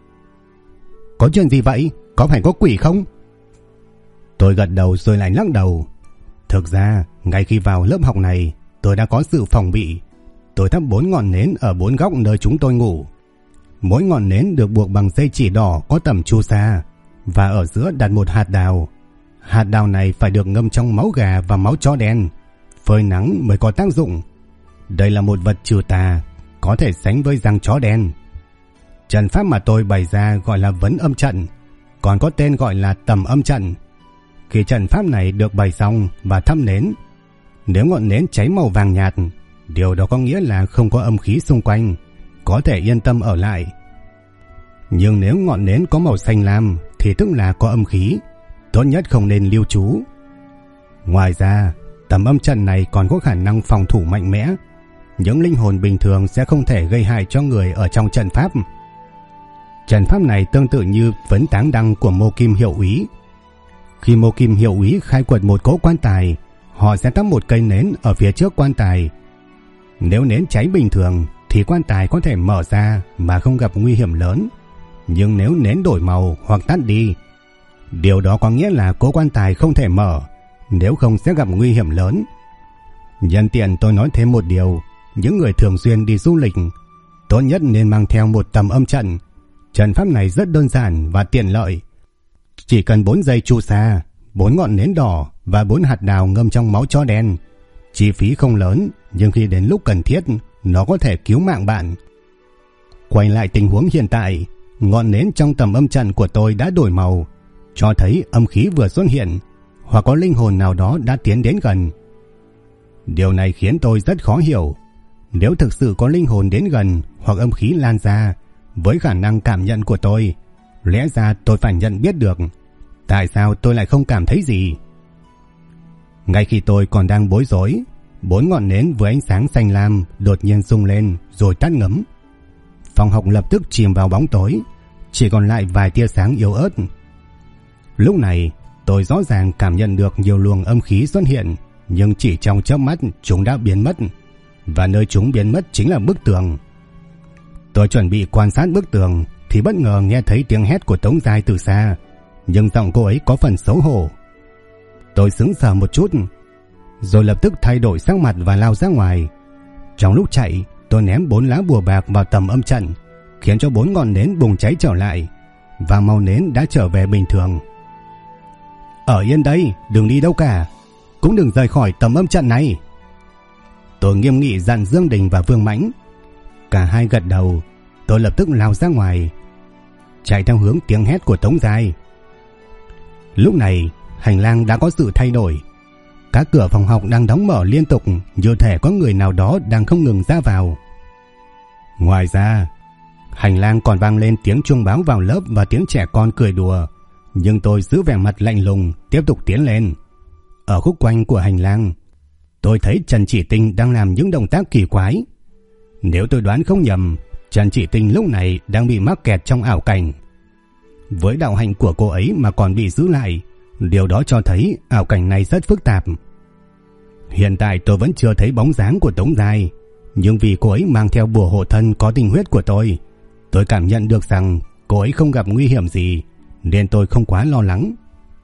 Có chuyện gì vậy? Có phải có quỷ không? Tôi gật đầu rồi lại lắc đầu. Thực ra, ngay khi vào lớp học này, tôi đã có sự phòng bị. Tôi thắp 4 ngọn nến ở 4 góc nơi chúng tôi ngủ. Mỗi ngọn nến được buộc bằng dây chỉ đỏ có tầm chu sa, và ở giữa đặt một hạt đào. Hạt đào này phải được ngâm trong máu gà và máu chó đen, phơi nắng mới có tác dụng. Đây là một vật trừ tà, có thể sánh với răng chó đen. Trận pháp mà tôi bày ra gọi là vấn âm trận, còn có tên gọi là tầm âm trận. Khi trận pháp này được bày xong và thắp nến, nếu ngọn nến cháy màu vàng nhạt, điều đó có nghĩa là không có âm khí xung quanh, có thể yên tâm ở lại. Nhưng nếu ngọn nến có màu xanh lam thì tức là có âm khí, tốt nhất không nên lưu trú. Ngoài ra, tầm âm trận này còn có khả năng phòng thủ mạnh mẽ. Những linh hồn bình thường sẽ không thể gây hại cho người ở trong trận pháp. Trận pháp này tương tự như vấn táng đăng của Mộ Kim Hiệu Úy. Khi Mộ Kim Hiệu Úy khai quật một cỗ quan tài, họ sẽ thắp một cây nến ở phía trước quan tài. Nếu nến cháy bình thường thì quan tài có thể mở ra mà không gặp nguy hiểm lớn. Nhưng nếu nến đổi màu hoặc tắt đi, điều đó có nghĩa là cỗ quan tài không thể mở, nếu không sẽ gặp nguy hiểm lớn. Nhân tiện tôi nói thêm một điều, những người thường xuyên đi du lịch tốt nhất nên mang theo một tầm âm trận. Trận pháp này rất đơn giản và tiện lợi. Chỉ cần 4 dây chu sa, 4 ngọn nến đỏ và 4 hạt đào ngâm trong máu chó đen. Chi phí không lớn, nhưng khi đến lúc cần thiết, nó có thể cứu mạng bạn. Quay lại tình huống hiện tại, ngọn nến trong tầm âm trận của tôi đã đổi màu, cho thấy âm khí vừa xuất hiện, hoặc có linh hồn nào đó đã tiến đến gần. Điều này khiến tôi rất khó hiểu. Nếu thực sự có linh hồn đến gần hoặc âm khí lan ra, với khả năng cảm nhận của tôi, lẽ ra tôi phải nhận biết được. Tại sao tôi lại không cảm thấy gì? Ngay khi tôi còn đang bối rối, 4 ngọn nến với ánh sáng xanh lam đột nhiên rung lên rồi tắt ngấm. Phòng học lập tức chìm vào bóng tối, chỉ còn lại vài tia sáng yếu ớt. Lúc này, tôi rõ ràng cảm nhận được nhiều luồng âm khí xuất hiện, nhưng chỉ trong chớp mắt chúng đã biến mất, và nơi chúng biến mất chính là bức tường. Tôi chuẩn bị quan sát bức tường thì bất ngờ nghe thấy tiếng hét của Tống Giai từ xa, nhưng giọng cô ấy có phần xấu hổ. Tôi sững sờ một chút, rồi lập tức thay đổi sắc mặt và lao ra ngoài. Trong lúc chạy, tôi ném 4 lá bùa bạc vào tầm âm trận, khiến cho 4 ngọn nến bùng cháy trở lại, và màu nến đã trở về bình thường. Ở yên đây, đừng đi đâu cả, cũng đừng rời khỏi tầm âm trận này. Tôi nghiêm nghị dặn Dương Đình và Vương Mãnh. Cả hai gật đầu. Tôi lập tức lao ra ngoài, chạy theo hướng tiếng hét của Tống Giai. Lúc này, hành lang đã có sự thay đổi. Các cửa phòng học đang đóng mở liên tục, như thể có người nào đó đang không ngừng ra vào. Ngoài ra, hành lang còn vang lên tiếng chuông báo vào lớp và tiếng trẻ con cười đùa, nhưng tôi giữ vẻ mặt lạnh lùng tiếp tục tiến lên. Ở khúc quanh của hành lang, tôi thấy Trần Chỉ Tinh đang làm những động tác kỳ quái. Nếu tôi đoán không nhầm, Trần Chỉ Tinh lúc này đang bị mắc kẹt trong ảo cảnh. Với đạo hạnh của cô ấy mà còn bị giữ lại, điều đó cho thấy ảo cảnh này rất phức tạp. Hiện tại tôi vẫn chưa thấy bóng dáng của Tống Giai, nhưng vì cô ấy mang theo bùa hộ thân có tinh huyết của tôi cảm nhận được rằng cô ấy không gặp nguy hiểm gì, nên tôi không quá lo lắng.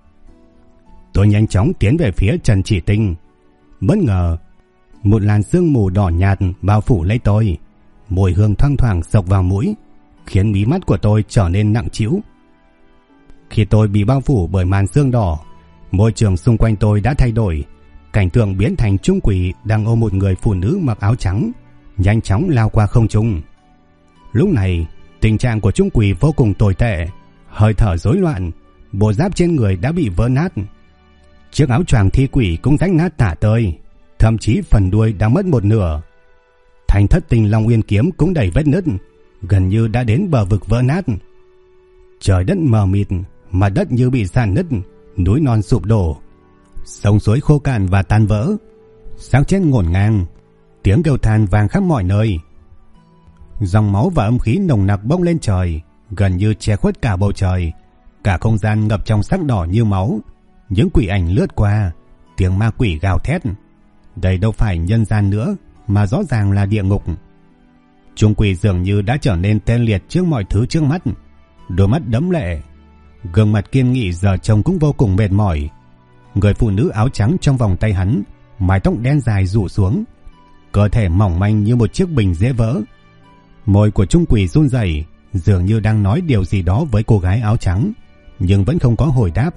Tôi nhanh chóng tiến về phía Trần Chỉ Tinh. Bất ngờ, một làn sương mù đỏ nhạt bao phủ lấy tôi, mùi hương thoang thoảng xộc vào mũi, khiến mí mắt của tôi trở nên nặng trĩu. Khi tôi bị bao phủ bởi màn sương đỏ, môi trường xung quanh tôi đã thay đổi. Cảnh tượng biến thành Trung Quỷ đang ôm một người phụ nữ mặc áo trắng, nhanh chóng lao qua không trung. Lúc này, tình trạng của Trung Quỷ vô cùng tồi tệ, hơi thở rối loạn, bộ giáp trên người đã bị vỡ nát. Chiếc áo choàng thi quỷ cũng rách nát tả tơi, thậm chí phần đuôi đã mất một nửa. Thanh Thất Tinh Long Uyên kiếm cũng đầy vết nứt, gần như đã đến bờ vực vỡ nát. Trời đất mờ mịt, mặt đất như bị rạn nứt, núi non sụp đổ, sông suối khô cạn và tan vỡ, xác chết ngổn ngang, tiếng kêu than vang khắp mọi nơi. Dòng máu và âm khí nồng nặc bốc lên trời, gần như che khuất cả bầu trời. Cả không gian ngập trong sắc đỏ như máu. Những quỷ ảnh lướt qua, tiếng ma quỷ gào thét. Đây đâu phải nhân gian nữa, mà rõ ràng là địa ngục. Trung Quỷ dường như đã trở nên tê liệt trước mọi thứ trước mắt, đôi mắt đẫm lệ, gương mặt kiên nghị giờ trông cũng vô cùng mệt mỏi. Người phụ nữ áo trắng trong vòng tay hắn, mái tóc đen dài rủ xuống, cơ thể mỏng manh như một chiếc bình dễ vỡ. Môi của Trung Quỷ run rẩy, dường như đang nói điều gì đó với cô gái áo trắng, nhưng vẫn không có hồi đáp.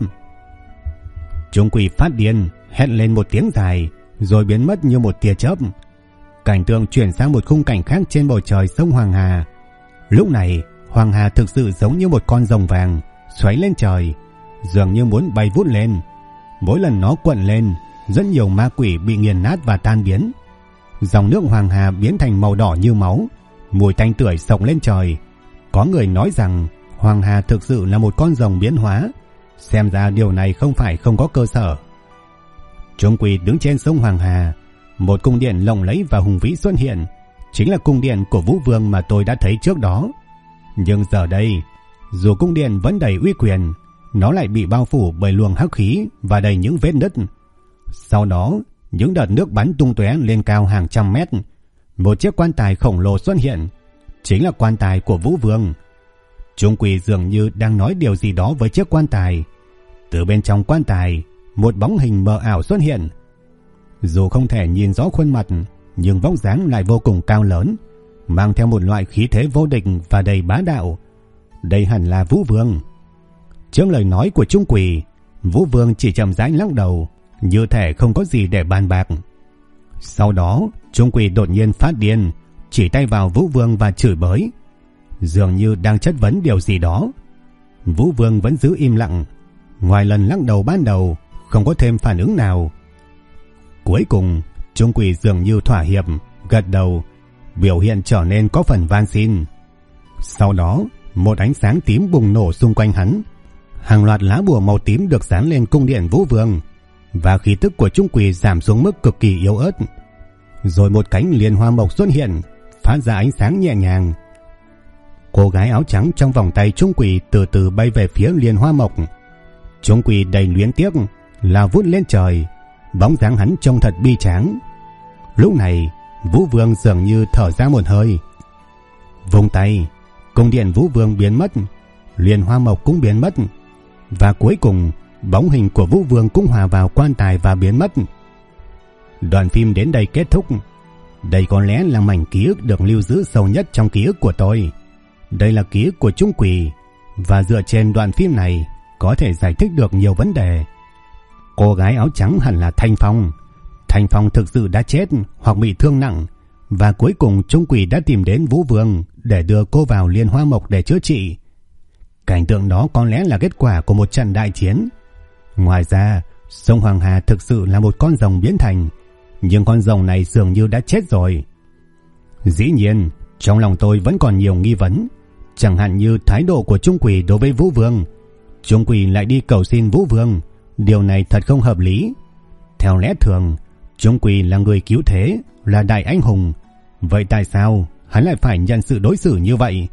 Trung Quỷ phát điên, hét lên một tiếng dài, rồi biến mất như một tia chớp. Cảnh tượng chuyển sang một khung cảnh khác trên bầu trời sông Hoàng Hà. Lúc này, Hoàng Hà thực sự giống như một con rồng vàng xoáy lên trời, dường như muốn bay vút lên. Mỗi lần nó cuộn lên, rất nhiều ma quỷ bị nghiền nát và tan biến. Dòng nước Hoàng Hà biến thành màu đỏ như máu, mùi tanh tưởi xộc lên trời. Có người nói rằng Hoàng Hà thực sự là một con rồng biến hóa. Xem ra điều này không phải không có cơ sở. Trung Quỷ đứng trên sông Hoàng Hà, một cung điện lộng lẫy và hùng vĩ xuất hiện, chính là cung điện của Vũ Vương mà tôi đã thấy trước đó. Nhưng giờ đây, dù cung điện vẫn đầy uy quyền, nó lại bị bao phủ bởi luồng hắc khí và đầy những vết nứt. Sau đó, những đợt nước bắn tung tóe lên cao hàng trăm mét. Một chiếc quan tài khổng lồ xuất hiện, chính là quan tài của Vũ Vương. Trung Quỷ dường như đang nói điều gì đó với chiếc quan tài. Từ bên trong quan tài, một bóng hình mờ ảo xuất hiện. Dù không thể nhìn rõ khuôn mặt, nhưng vóc dáng lại vô cùng cao lớn, mang theo một loại khí thế vô địch và đầy bá đạo. Đây hẳn là Vũ Vương. Trước lời nói của Trung Quỷ, Vũ Vương chỉ chậm rãi lắc đầu, như thể không có gì để bàn bạc. Sau đó, Trung Quỷ đột nhiên phát điên, chỉ tay vào Vũ Vương và chửi bới, dường như đang chất vấn điều gì đó. Vũ Vương vẫn giữ im lặng, ngoài lần lắc đầu ban đầu, không có thêm phản ứng nào. Cuối cùng, Trung Quỷ dường như thỏa hiệp, gật đầu, biểu hiện trở nên có phần van xin. Sau đó, một ánh sáng tím bùng nổ xung quanh hắn. Hàng loạt lá bùa màu tím được dán lên cung điện Vũ Vương, và khí tức của Trung Quỷ giảm xuống mức cực kỳ yếu ớt. Rồi một cánh liên hoa mộc xuất hiện, phát ra ánh sáng nhẹ nhàng. Cô gái áo trắng trong vòng tay Trung Quỷ từ từ bay về phía liên hoa mộc. Trung Quỷ đầy luyến tiếc lao vút lên trời, bóng dáng hắn trông thật bi tráng. Lúc này, Vũ Vương dường như thở ra một hơi. Vung tay, cung điện Vũ Vương biến mất, liên hoa mộc cũng biến mất, và cuối cùng bóng hình của Vũ Vương cũng hòa vào quan tài và biến mất. Đoạn phim đến đây kết thúc. Đây có lẽ là mảnh ký ức được lưu giữ sâu nhất trong ký ức của tôi. Đây là ký ức của Trung Quỷ, và dựa trên đoạn phim này có thể giải thích được nhiều vấn đề. Cô gái áo trắng hẳn là Thanh Phong. Thanh Phong thực sự đã chết hoặc bị thương nặng, và cuối cùng Trung Quỷ đã tìm đến Vũ Vương để đưa cô vào liên hoa mộc để chữa trị. Cảnh tượng đó có lẽ là kết quả của một trận đại chiến. Ngoài ra, sông Hoàng Hà thực sự là một con rồng biến thành, nhưng con rồng này dường như đã chết rồi. Dĩ nhiên, trong lòng tôi vẫn còn nhiều nghi vấn, chẳng hạn như thái độ của Trung Quỷ đối với Vũ Vương. Trung Quỷ lại đi cầu xin Vũ Vương, điều này thật không hợp lý. Theo lẽ thường, Trung Quỷ là người cứu thế, là đại anh hùng, vậy tại sao hắn lại phải nhận sự đối xử như vậy?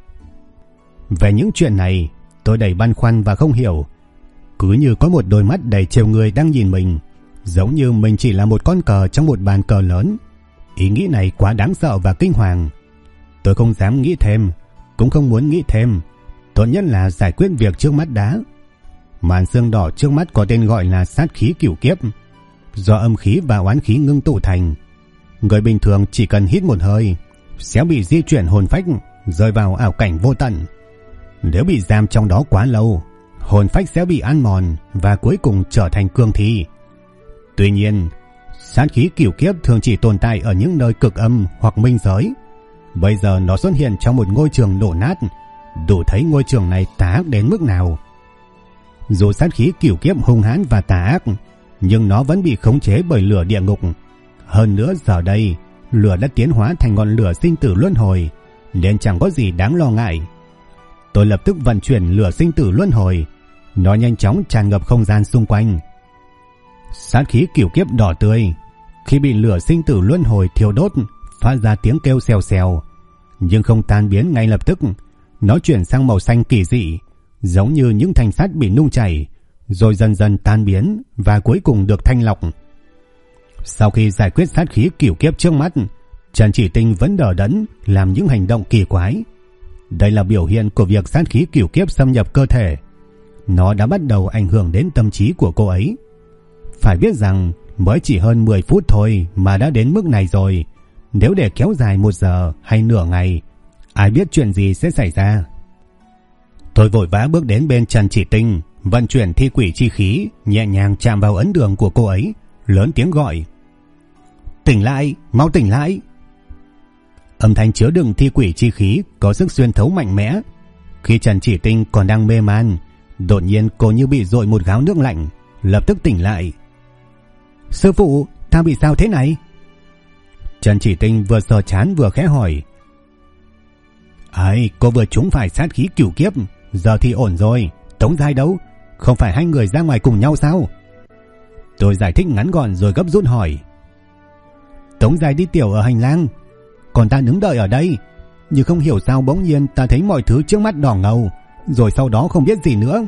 Về những chuyện này, tôi đầy băn khoăn và không hiểu. Cứ như có một đôi mắt đầy trêu người đang nhìn mình, giống như mình chỉ là một con cờ trong một bàn cờ lớn. Ý nghĩ này quá đáng sợ và kinh hoàng. Tôi không dám nghĩ thêm, cũng không muốn nghĩ thêm. Tốt nhất là giải quyết việc trước mắt đã. Màn xương đỏ trước mắt có tên gọi là sát khí cửu kiếp, do âm khí và oán khí ngưng tụ thành. Người bình thường chỉ cần hít một hơi sẽ bị di chuyển hồn phách, rơi vào ảo cảnh vô tận. Nếu bị giam trong đó quá lâu, hồn phách sẽ bị ăn mòn và cuối cùng trở thành cương thi. Tuy nhiên, sát khí cửu kiếp thường chỉ tồn tại ở những nơi cực âm hoặc minh giới. Bây giờ nó xuất hiện trong một ngôi trường đổ nát, đủ thấy ngôi trường này tà ác đến mức nào. Dù sát khí cửu kiếp hung hãn và tà ác, nhưng nó vẫn bị khống chế bởi lửa địa ngục. Hơn nữa giờ đây, lửa đã tiến hóa thành ngọn lửa sinh tử luân hồi, nên chẳng có gì đáng lo ngại. Tôi lập tức vận chuyển lửa sinh tử luân hồi, nó nhanh chóng tràn ngập không gian xung quanh. Sát khí cửu kiếp đỏ tươi, khi bị lửa sinh tử luân hồi thiêu đốt, phát ra tiếng kêu xèo xèo, nhưng không tan biến ngay lập tức. Nó chuyển sang màu xanh kỳ dị, giống như những thanh sắt bị nung chảy, rồi dần dần tan biến và cuối cùng được thanh lọc. Sau khi giải quyết sát khí cửu kiếp trước mắt, Trần Chỉ Tinh vẫn đờ đẫn làm những hành động kỳ quái. Đây là biểu hiện của việc sát khí cửu kiếp xâm nhập cơ thể. Nó đã bắt đầu ảnh hưởng đến tâm trí của cô ấy. Phải biết rằng mới chỉ hơn 10 phút thôi mà đã đến mức này rồi. Nếu để kéo dài 1 giờ hay nửa ngày, ai biết chuyện gì sẽ xảy ra. Tôi vội vã bước đến bên Trần Chỉ Tinh, vận chuyển thi quỷ chi khí, nhẹ nhàng chạm vào ấn đường của cô ấy, lớn tiếng gọi: "Tỉnh lại, mau tỉnh lại!" Âm thanh chứa đựng thi quỷ chi khí có sức xuyên thấu mạnh mẽ. Khi Trần Chỉ Tinh còn đang mê man, đột nhiên cô như bị dội một gáo nước lạnh, lập tức tỉnh lại. "Sư phụ, ta bị sao thế này?" Trần Chỉ Tinh vừa sờ trán vừa khẽ hỏi. "Ấy, cô vừa trúng phải sát khí cửu kiếp, giờ thì ổn rồi. Tống Giai đâu? Không phải hai người ra ngoài cùng nhau sao?" Tôi giải thích ngắn gọn rồi gấp rút hỏi. "Tống Giai đi tiểu ở hành lang, còn ta đứng đợi ở đây. Nhưng không hiểu sao bỗng nhiên ta thấy mọi thứ trước mắt đỏ ngầu, rồi sau đó không biết gì nữa."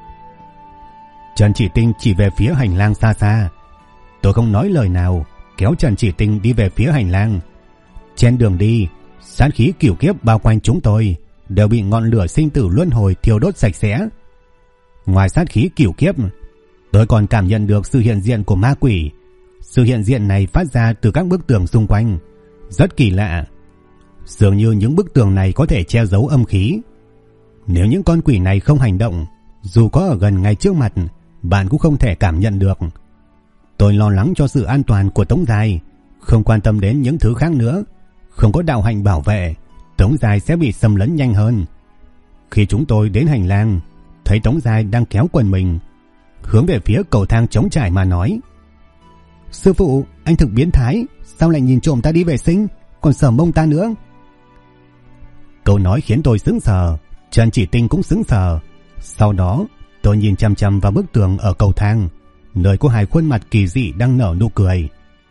Trần Chỉ Tinh chỉ về phía hành lang xa xa. Tôi không nói lời nào, kéo Trần Chỉ Tinh đi về phía hành lang. Trên đường đi, sát khí cửu kiếp bao quanh chúng tôi đều bị ngọn lửa sinh tử luân hồi thiêu đốt sạch sẽ. Ngoài sát khí cửu kiếp, tôi còn cảm nhận được sự hiện diện của ma quỷ. Sự hiện diện này phát ra từ các bức tường xung quanh, rất kỳ lạ. Dường như những bức tường này có thể che giấu âm khí. Nếu những con quỷ này không hành động, dù có ở gần ngay trước mặt, bạn cũng không thể cảm nhận được. Tôi lo lắng cho sự an toàn của Tống Giai, không quan tâm đến những thứ khác nữa. Không có đạo hạnh bảo vệ, Tống Giai sẽ bị xâm lấn nhanh hơn. Khi chúng tôi đến hành lang, thấy Tống Giai đang kéo quần mình, hướng về phía cầu thang trống trải mà nói: "Sư phụ, anh thực biến thái, sao lại nhìn trộm ta đi vệ sinh? còn sờ mông ta nữa. Câu nói khiến tôi sững sờ, Trần Chỉ Tinh cũng sững sờ. Sau đó tôi nhìn chằm chằm vào bức tường ở cầu thang, nơi có hai khuôn mặt kỳ dị đang nở nụ cười.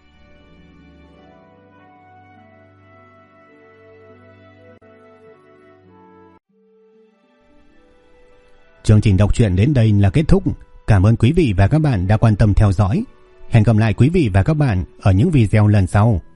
Chương trình đọc truyện đến đây là kết thúc. Cảm ơn quý vị và các bạn đã quan tâm theo dõi. Hẹn gặp lại quý vị và các bạn ở những video lần sau.